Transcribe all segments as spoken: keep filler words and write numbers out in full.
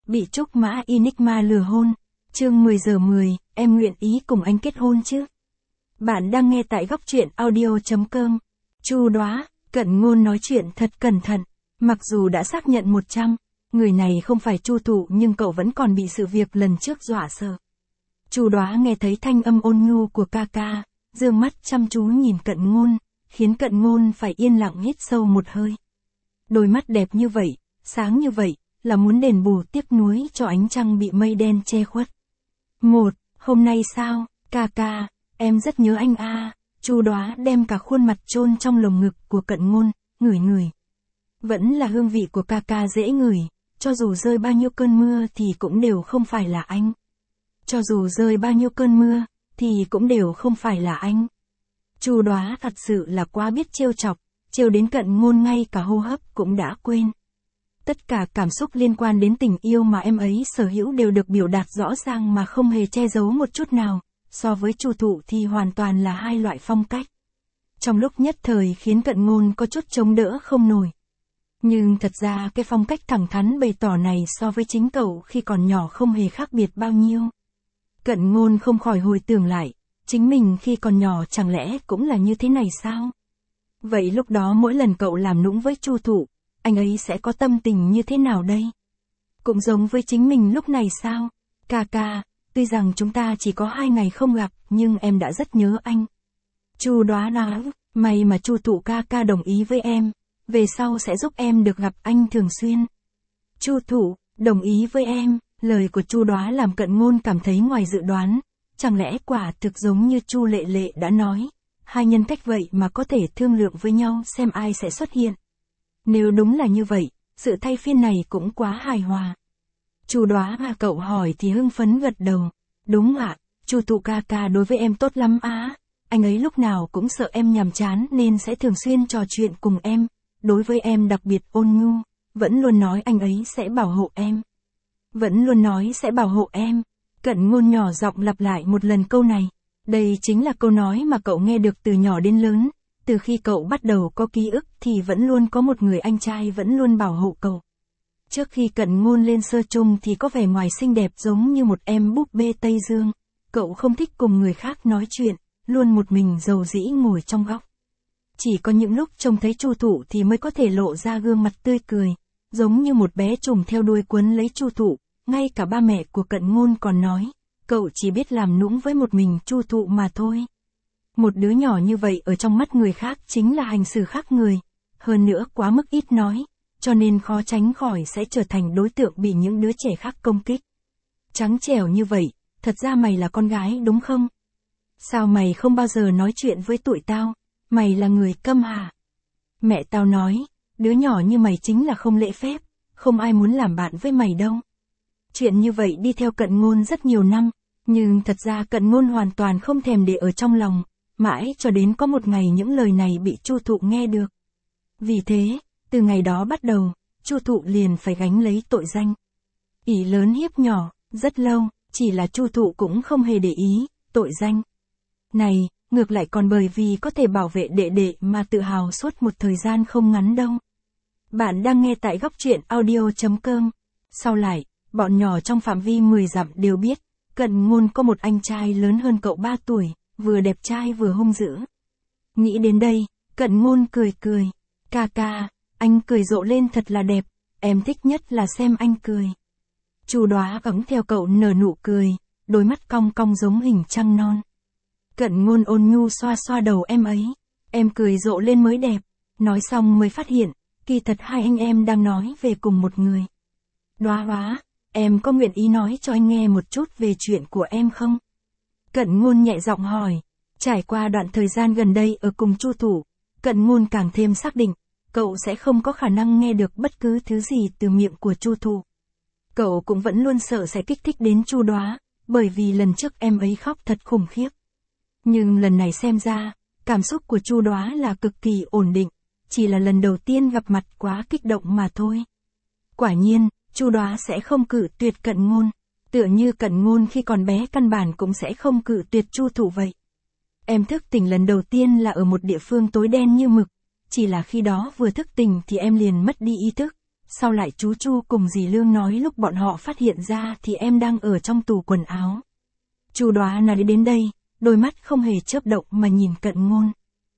Bị Trúc Mã Enigma lừa hôn. Chương mười giờ mười, em nguyện ý cùng anh kết hôn chứ? Bạn đang nghe tại góc truyện audio chấm com. Chu Đóa, Cận Ngôn nói chuyện thật cẩn thận. Mặc dù đã xác nhận một trăm, người này không phải Chu Thụ nhưng cậu vẫn còn bị sự việc lần trước dọa sợ. Chu Đóa nghe thấy thanh âm ôn nhu của ca ca, dương mắt chăm chú nhìn Cận Ngôn, khiến Cận Ngôn phải yên lặng hít sâu một hơi. Đôi mắt đẹp như vậy, sáng như vậy, là muốn đền bù tiếc nuối cho ánh trăng bị mây đen che khuất. Một, hôm nay sao, ca ca, em rất nhớ anh a. Chu Đóa đem cả khuôn mặt chôn trong lồng ngực của Cận Ngôn, ngửi ngửi. Vẫn là hương vị của ca ca dễ ngửi, cho dù rơi bao nhiêu cơn mưa thì cũng đều không phải là anh. Cho dù rơi bao nhiêu cơn mưa, thì cũng đều không phải là anh. Chu Đóa thật sự là quá biết trêu chọc, trêu đến Cận Ngôn ngay cả hô hấp cũng đã quên. Tất cả cảm xúc liên quan đến tình yêu mà em ấy sở hữu đều được biểu đạt rõ ràng mà không hề che giấu một chút nào, so với Chu Thụ thì hoàn toàn là hai loại phong cách. Trong lúc nhất thời khiến Cận Ngôn có chút chống đỡ không nổi. Nhưng thật ra cái phong cách thẳng thắn bày tỏ này so với chính cậu khi còn nhỏ không hề khác biệt bao nhiêu. Cận Ngôn không khỏi hồi tưởng lại, chính mình khi còn nhỏ chẳng lẽ cũng là như thế này sao? Vậy lúc đó mỗi lần cậu làm nũng với Chu Thụ, anh ấy sẽ có tâm tình như thế nào đây? Cũng giống với chính mình lúc này sao? Ca ca, tuy rằng chúng ta chỉ có hai ngày không gặp, nhưng em đã rất nhớ anh. Chu Đóa nói, may mà Chu Thụ ca ca đồng ý với em, về sau sẽ giúp em được gặp anh thường xuyên. Chu Thụ, đồng ý với em, lời của Chu Đóa làm Cận Ngôn cảm thấy ngoài dự đoán, chẳng lẽ quả thực giống như Chu Lệ Lệ đã nói, hai nhân cách vậy mà có thể thương lượng với nhau xem ai sẽ xuất hiện. Nếu đúng là như vậy, sự thay phiên này cũng quá hài hòa. Chu Đóa mà cậu hỏi thì hưng phấn gật đầu. Đúng ạ, Chu Thụ ca ca đối với em tốt lắm á. Anh ấy lúc nào cũng sợ em nhàm chán nên sẽ thường xuyên trò chuyện cùng em. Đối với em đặc biệt ôn nhu, vẫn luôn nói anh ấy sẽ bảo hộ em. Vẫn luôn nói sẽ bảo hộ em. Cận Ngôn nhỏ giọng lặp lại một lần câu này. Đây chính là câu nói mà cậu nghe được từ nhỏ đến lớn. Từ khi cậu bắt đầu có ký ức thì vẫn luôn có một người anh trai vẫn luôn bảo hộ cậu. Trước khi Cận Ngôn lên sơ chung thì có vẻ ngoài xinh đẹp giống như một em búp bê Tây Dương. Cậu không thích cùng người khác nói chuyện, luôn một mình rầu rĩ ngồi trong góc. Chỉ có những lúc trông thấy Chu Thụ thì mới có thể lộ ra gương mặt tươi cười, giống như một bé trùng theo đuôi quấn lấy Chu Thụ. Ngay cả ba mẹ của Cận Ngôn còn nói, cậu chỉ biết làm nũng với một mình Chu Thụ mà thôi. Một đứa nhỏ như vậy ở trong mắt người khác chính là hành xử khác người, hơn nữa quá mức ít nói, cho nên khó tránh khỏi sẽ trở thành đối tượng bị những đứa trẻ khác công kích. Trắng trẻo như vậy, thật ra mày là con gái đúng không? Sao mày không bao giờ nói chuyện với tụi tao, mày là người câm hả? Mẹ tao nói, đứa nhỏ như mày chính là không lễ phép, không ai muốn làm bạn với mày đâu. Chuyện như vậy đi theo Cận Ngôn rất nhiều năm, nhưng thật ra Cận Ngôn hoàn toàn không thèm để ở trong lòng. Mãi cho đến có một ngày những lời này bị Chu Thụ nghe được. Vì thế, từ ngày đó bắt đầu, Chu Thụ liền phải gánh lấy tội danh. Ỷ lớn hiếp nhỏ, rất lâu, chỉ là Chu Thụ cũng không hề để ý, tội danh này, ngược lại còn bởi vì có thể bảo vệ đệ đệ mà tự hào suốt một thời gian không ngắn đâu. Bạn đang nghe tại góc truyện audio chấm com. Sau lại, bọn nhỏ trong phạm vi mười dặm đều biết, Cận Ngôn có một anh trai lớn hơn cậu ba tuổi. Vừa đẹp trai vừa hung dữ. Nghĩ đến đây, Cận Ngôn cười cười. Ca ca, anh cười rộ lên thật là đẹp, em thích nhất là xem anh cười. Chu Đóa gắng theo cậu nở nụ cười, đôi mắt cong cong giống hình trăng non. Cận Ngôn ôn nhu xoa xoa đầu em ấy, em cười rộ lên mới đẹp, nói xong mới phát hiện, kỳ thật hai anh em đang nói về cùng một người. Đóa Đóa, em có nguyện ý nói cho anh nghe một chút về chuyện của em không? Cận Ngôn nhẹ giọng hỏi. Trải qua đoạn thời gian gần đây ở cùng Chu Thụ, Cận Ngôn càng thêm xác định, cậu sẽ không có khả năng nghe được bất cứ thứ gì từ miệng của Chu Thụ. Cậu cũng vẫn luôn sợ sẽ kích thích đến Chu Đóa, bởi vì lần trước em ấy khóc thật khủng khiếp. Nhưng lần này xem ra, cảm xúc của Chu Đóa là cực kỳ ổn định, chỉ là lần đầu tiên gặp mặt quá kích động mà thôi. Quả nhiên, Chu Đóa sẽ không cự tuyệt Cận Ngôn. Tựa như Cận Ngôn khi còn bé căn bản cũng sẽ không cự tuyệt Chu Thụ vậy. Em thức tỉnh lần đầu tiên là ở một địa phương tối đen như mực, chỉ là khi đó vừa thức tỉnh thì em liền mất đi ý thức, Sau lại chú Chu cùng dì Lương nói lúc bọn họ phát hiện ra thì em đang ở trong tủ quần áo. Chu Đoá nói đến đây, đôi mắt không hề chớp động mà nhìn Cận Ngôn.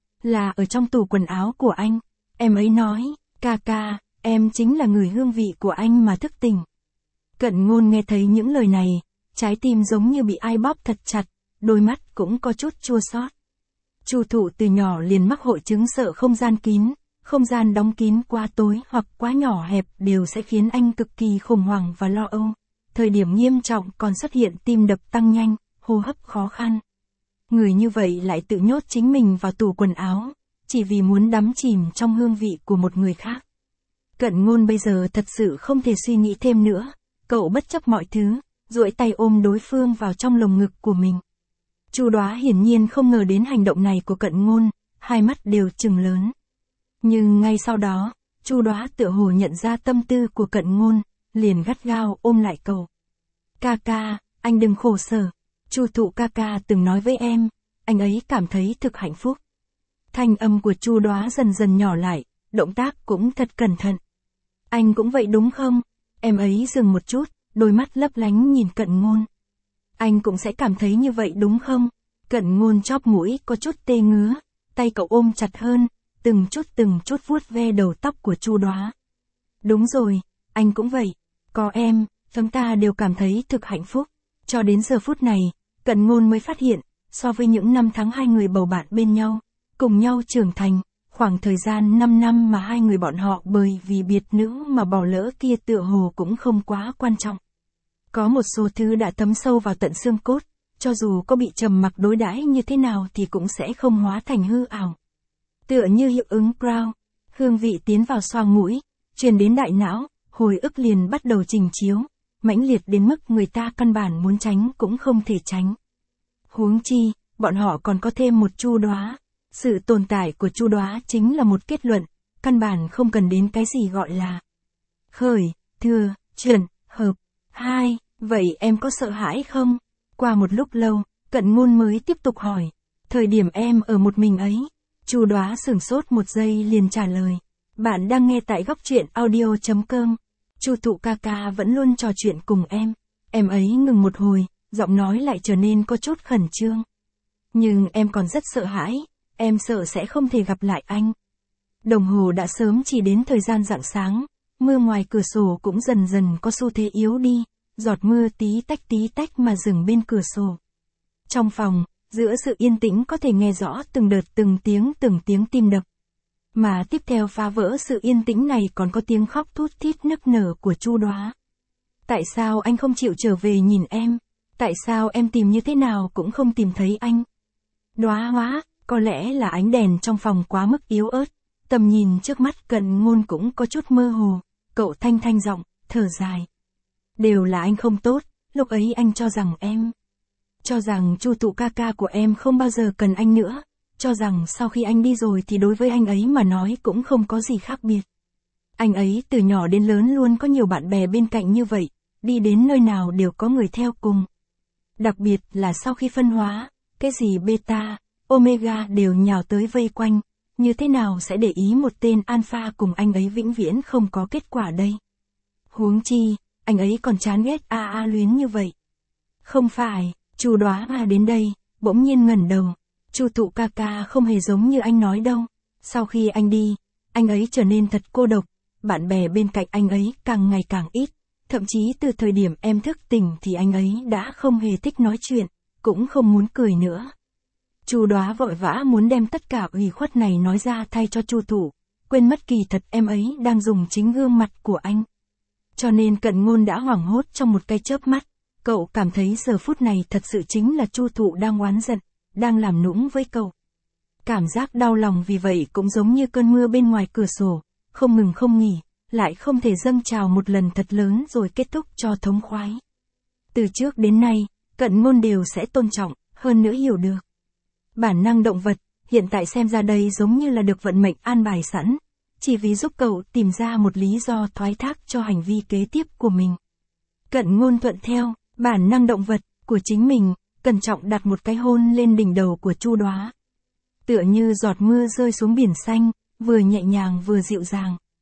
Là ở trong tủ quần áo của anh, em ấy nói, ca ca, em chính là người hương vị của anh mà thức tỉnh. Cận Ngôn nghe thấy những lời này, trái tim giống như bị ai bóp thật chặt, đôi mắt cũng có chút chua xót. Chu Thụ từ nhỏ liền mắc hội chứng sợ không gian kín, không gian đóng kín quá tối hoặc quá nhỏ hẹp đều sẽ khiến anh cực kỳ khủng hoảng và lo âu. Thời điểm nghiêm trọng còn xuất hiện tim đập tăng nhanh, hô hấp khó khăn. Người như vậy lại tự nhốt chính mình vào tủ quần áo, chỉ vì muốn đắm chìm trong hương vị của một người khác. Cận Ngôn bây giờ thật sự không thể suy nghĩ thêm nữa, cậu bất chấp mọi thứ, duỗi tay ôm đối phương vào trong lồng ngực của mình. Chu Đoá hiển nhiên không ngờ đến hành động này của Cận Ngôn, hai mắt đều trừng lớn. Nhưng ngay sau đó, Chu Đoá tựa hồ nhận ra tâm tư của Cận Ngôn, liền gắt gao ôm lại cậu. Ca ca, anh đừng khổ sở. Chu Thụ ca ca từng nói với em, anh ấy cảm thấy thực hạnh phúc. Thanh âm của Chu Đoá dần dần nhỏ lại, động tác cũng thật cẩn thận. Anh cũng vậy đúng không? Em ấy dừng một chút, đôi mắt lấp lánh nhìn Cận Ngôn. Anh cũng sẽ cảm thấy như vậy đúng không? Cận Ngôn chóp mũi có chút tê ngứa, tay cậu ôm chặt hơn, từng chút từng chút vuốt ve đầu tóc của Chu Đoá. Đúng rồi, anh cũng vậy. Có em, chúng ta đều cảm thấy thực hạnh phúc. Cho đến giờ phút này, Cận Ngôn mới phát hiện, so với những năm tháng hai người bầu bạn bên nhau, cùng nhau trưởng thành, khoảng thời gian năm năm mà hai người bọn họ bởi vì biệt nữ mà bỏ lỡ kia tựa hồ cũng không quá quan trọng. Có một số thứ đã thấm sâu vào tận xương cốt, cho dù có bị trầm mặc đối đãi như thế nào thì cũng sẽ không hóa thành hư ảo. Tựa như hiệu ứng Brown, hương vị tiến vào xoang mũi, truyền đến đại não, hồi ức liền bắt đầu trình chiếu, mãnh liệt đến mức người ta căn bản muốn tránh cũng không thể tránh. Huống chi, bọn họ còn có thêm một Chu Đoá. Sự tồn tại của Chu Đoá chính là một kết luận, căn bản không cần đến cái gì gọi là khởi, thừa, chuẩn, hợp. Hai, vậy em có sợ hãi không? Qua một lúc lâu, Cận Ngôn mới tiếp tục hỏi. Thời điểm em ở một mình ấy, Chu Đoá sửng sốt một giây liền trả lời. Bạn đang nghe tại góc truyện audio chấm com. Chu Thụ ca ca vẫn luôn trò chuyện cùng em. Em ấy ngừng một hồi, giọng nói lại trở nên có chút khẩn trương. Nhưng em còn rất sợ hãi, em sợ sẽ không thể gặp lại anh. Đồng hồ đã sớm chỉ đến thời gian rạng sáng, mưa ngoài cửa sổ cũng dần dần có xu thế yếu đi, giọt mưa tí tách tí tách mà dừng bên cửa sổ. Trong phòng, giữa sự yên tĩnh có thể nghe rõ từng đợt từng tiếng từng tiếng tim đập. Mà tiếp theo phá vỡ sự yên tĩnh này còn có tiếng khóc thút thít nức nở của Chu Đoá. Tại sao anh không chịu trở về nhìn em? Tại sao em tìm như thế nào cũng không tìm thấy anh? Đoá hóa, có lẽ là ánh đèn trong phòng quá mức yếu ớt, tầm nhìn trước mắt Cận Ngôn cũng có chút mơ hồ, cậu thanh thanh giọng, thở dài. Đều là anh không tốt, lúc ấy anh cho rằng em, cho rằng Chu Thụ ca ca của em không bao giờ cần anh nữa, cho rằng sau khi anh đi rồi thì đối với anh ấy mà nói cũng không có gì khác biệt. Anh ấy từ nhỏ đến lớn luôn có nhiều bạn bè bên cạnh như vậy, đi đến nơi nào đều có người theo cùng. Đặc biệt là sau khi phân hóa, cái gì beta, omega đều nhào tới vây quanh, như thế nào sẽ để ý một tên alpha cùng anh ấy vĩnh viễn không có kết quả đây. Huống chi, anh ấy còn chán ghét a a luyến như vậy. Không phải, Chu Đoá à đến đây, bỗng nhiên ngẩng đầu. Chu Thụ ca ca không hề giống như anh nói đâu. Sau khi anh đi, anh ấy trở nên thật cô độc, bạn bè bên cạnh anh ấy càng ngày càng ít. Thậm chí từ thời điểm em thức tỉnh thì anh ấy đã không hề thích nói chuyện, cũng không muốn cười nữa. Chu Đoá vội vã muốn đem tất cả ủy khuất này nói ra thay cho Chu Thụ, quên mất kỳ thật em ấy đang dùng chính gương mặt của anh. Cho nên Cận Ngôn đã hoảng hốt trong một cái chớp mắt, cậu cảm thấy giờ phút này thật sự chính là Chu Thụ đang oán giận, đang làm nũng với cậu. Cảm giác đau lòng vì vậy cũng giống như cơn mưa bên ngoài cửa sổ, không ngừng không nghỉ, lại không thể dâng trào một lần thật lớn rồi kết thúc cho thống khoái. Từ trước đến nay, Cận Ngôn đều sẽ tôn trọng, hơn nữa hiểu được. Bản năng động vật, hiện tại xem ra đây giống như là được vận mệnh an bài sẵn, chỉ vì giúp cậu tìm ra một lý do thoái thác cho hành vi kế tiếp của mình. Cận Ngôn thuận theo, bản năng động vật của chính mình, cẩn trọng đặt một cái hôn lên đỉnh đầu của Chu Đoá. Tựa như giọt mưa rơi xuống biển xanh, vừa nhẹ nhàng vừa dịu dàng.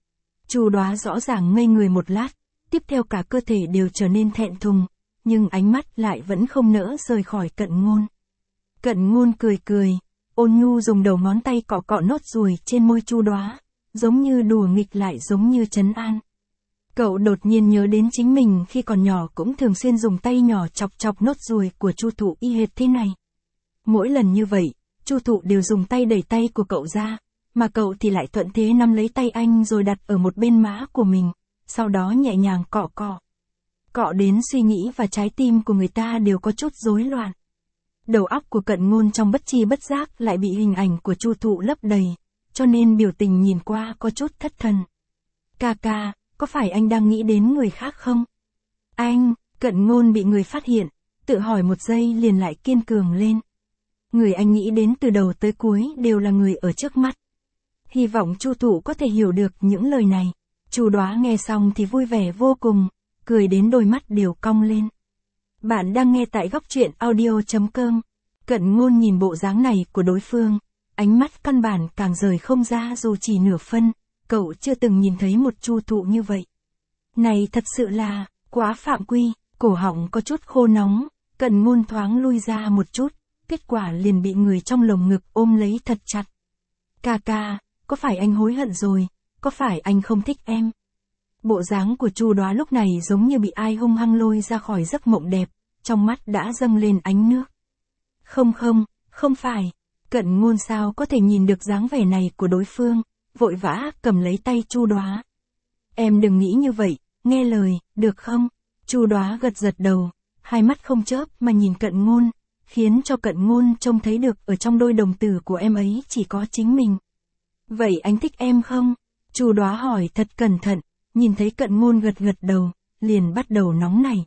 Chu Đóa rõ ràng ngây người một lát, tiếp theo cả cơ thể đều trở nên thẹn thùng, nhưng ánh mắt lại vẫn không nỡ rời khỏi Cận Ngôn. Cận Ngôn cười cười, ôn nhu dùng đầu ngón tay cọ cọ nốt ruồi trên môi Chu Đóa, giống như đùa nghịch lại giống như trấn an. Cậu đột nhiên nhớ đến chính mình khi còn nhỏ cũng thường xuyên dùng tay nhỏ chọc chọc nốt ruồi của Chu Thụ y hệt thế này. Mỗi lần như vậy, Chu Thụ đều dùng tay đẩy tay của cậu ra, mà cậu thì lại thuận thế nắm lấy tay anh rồi đặt ở một bên má của mình, sau đó nhẹ nhàng cọ cọ. Cọ đến suy nghĩ và trái tim của người ta đều có chút rối loạn. Đầu óc của Cận Ngôn trong bất tri bất giác lại bị hình ảnh của Chu Thụ lấp đầy, cho nên biểu tình nhìn qua có chút thất thần. Ca ca, có phải anh đang nghĩ đến người khác không? Anh, Cận Ngôn bị người phát hiện, tự hỏi một giây liền lại kiên cường lên. Người anh nghĩ đến từ đầu tới cuối đều là người ở trước mắt. Hy vọng Chu Thụ có thể hiểu được những lời này. Chu Đóa nghe xong thì vui vẻ vô cùng, cười đến đôi mắt đều cong lên. Bạn đang nghe tại góc truyện audio chấm com. Cận Ngôn nhìn bộ dáng này của đối phương, ánh mắt căn bản càng rời không ra dù chỉ nửa phân, cậu chưa từng nhìn thấy một Chu Thụ như vậy. Này thật sự là, quá phạm quy, cổ họng có chút khô nóng, Cận Ngôn thoáng lui ra một chút, kết quả liền bị người trong lồng ngực ôm lấy thật chặt. Ca ca, có phải anh hối hận rồi, có phải anh không thích em? Bộ dáng của Chu Đóa lúc này giống như bị ai hung hăng lôi ra khỏi giấc mộng đẹp, trong mắt đã dâng lên ánh nước. Không không, không phải. Cận Ngôn sao có thể nhìn được dáng vẻ này của đối phương, vội vã cầm lấy tay Chu Đóa. Em đừng nghĩ như vậy, nghe lời, được không? Chu Đóa gật gật đầu, hai mắt không chớp mà nhìn Cận Ngôn, khiến cho Cận Ngôn trông thấy được ở trong đôi đồng tử của em ấy chỉ có chính mình. Vậy anh thích em không? Chu Đóa hỏi thật cẩn thận, nhìn thấy Cận Ngôn gật gật đầu, liền bắt đầu nóng nảy.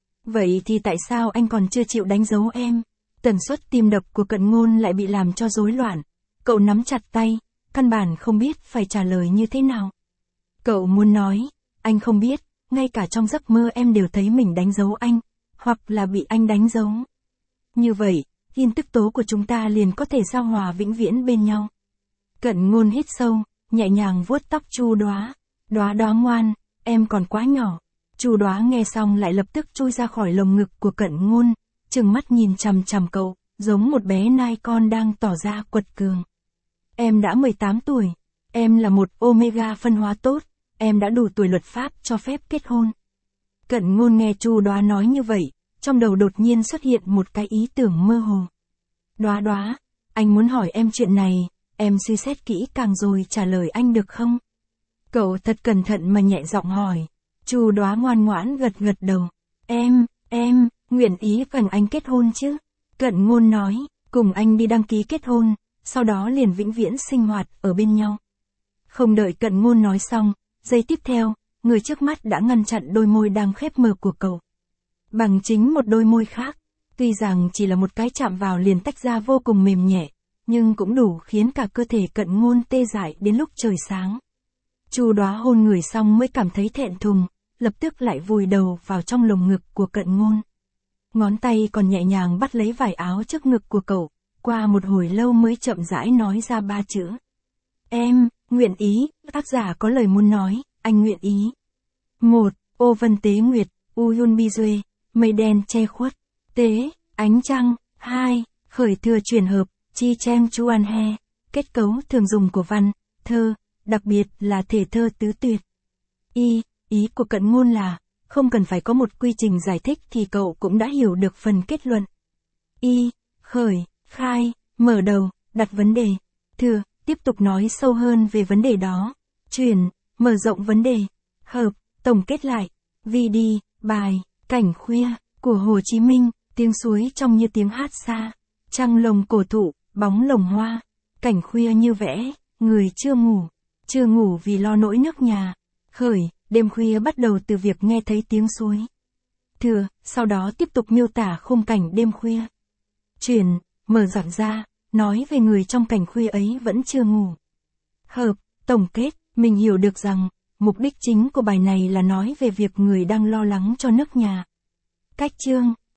Vậy thì tại sao anh còn chưa chịu đánh dấu em? Tần suất tim đập của Cận Ngôn lại bị làm cho rối loạn. Cậu nắm chặt tay, căn bản không biết phải trả lời như thế nào. Cậu muốn nói, anh không biết, ngay cả trong giấc mơ em đều thấy mình đánh dấu anh, hoặc là bị anh đánh dấu. Như vậy, tin tức tố của chúng ta liền có thể giao hòa vĩnh viễn bên nhau. Cận Ngôn hít sâu, nhẹ nhàng vuốt tóc Chu Đóa. Đóa Đóa ngoan, em còn quá nhỏ. Chu Đóa nghe xong lại lập tức chui ra khỏi lồng ngực của Cận Ngôn, trừng mắt nhìn chằm chằm cậu, giống một bé nai con đang tỏ ra quật cường. Em đã mười tám tuổi, em là một omega phân hóa tốt, em đã đủ tuổi luật pháp cho phép kết hôn. Cận Ngôn nghe Chu Đóa nói như vậy, trong đầu đột nhiên xuất hiện một cái ý tưởng mơ hồ. Đóa Đóa, anh muốn hỏi em chuyện này, em suy xét kỹ càng rồi trả lời anh được không? Cậu thật cẩn thận mà nhẹ giọng hỏi. Chu Đóa ngoan ngoãn gật gật đầu. Em, em, nguyện ý cần anh kết hôn chứ? Cận Ngôn nói, cùng anh đi đăng ký kết hôn, sau đó liền vĩnh viễn sinh hoạt ở bên nhau. Không đợi Cận Ngôn nói xong, giây tiếp theo, người trước mắt đã ngăn chặn đôi môi đang khép mở của cậu. Bằng chính một đôi môi khác, tuy rằng chỉ là một cái chạm vào liền tách ra vô cùng mềm nhẹ, nhưng cũng đủ khiến cả cơ thể Cận Ngôn tê dại đến lúc trời sáng. Chu Đóa hôn người xong mới cảm thấy thẹn thùng, lập tức lại vùi đầu vào trong lồng ngực của Cận Ngôn. Ngón tay còn nhẹ nhàng bắt lấy vải áo trước ngực của cậu, qua một hồi lâu mới chậm rãi nói ra ba chữ. Em, nguyện ý, tác giả có lời muốn nói, anh nguyện ý. một. Ô Vân Tế Nguyệt, U Yun Bi Duê, mây đen che khuất. Tế, ánh trăng. hai. Khởi thừa chuyển hợp, Chi Cheng Chuan He, kết cấu thường dùng của văn, thơ, đặc biệt là thể thơ tứ tuyệt. Y, ý của Cận Ngôn là, không cần phải có một quy trình giải thích thì cậu cũng đã hiểu được phần kết luận. Y, khởi, khai, mở đầu, đặt vấn đề. Thừa, tiếp tục nói sâu hơn về vấn đề đó. Chuyển, mở rộng vấn đề. Hợp, tổng kết lại. Vi đi, bài, cảnh khuya, của Hồ Chí Minh, tiếng suối trong như tiếng hát xa. Trăng lồng cổ thụ, bóng lồng hoa. Cảnh khuya như vẽ, người chưa ngủ. Chưa ngủ vì lo nỗi nước nhà. Khởi, đêm khuya bắt đầu từ việc nghe thấy tiếng suối. Thừa, sau đó tiếp tục miêu tả khung cảnh đêm khuya. Chuyển, mở rộng ra, nói về người trong cảnh khuya ấy vẫn chưa ngủ. Hợp, tổng kết, mình hiểu được rằng, mục đích chính của bài này là nói về việc người đang lo lắng cho nước nhà. Cách chương,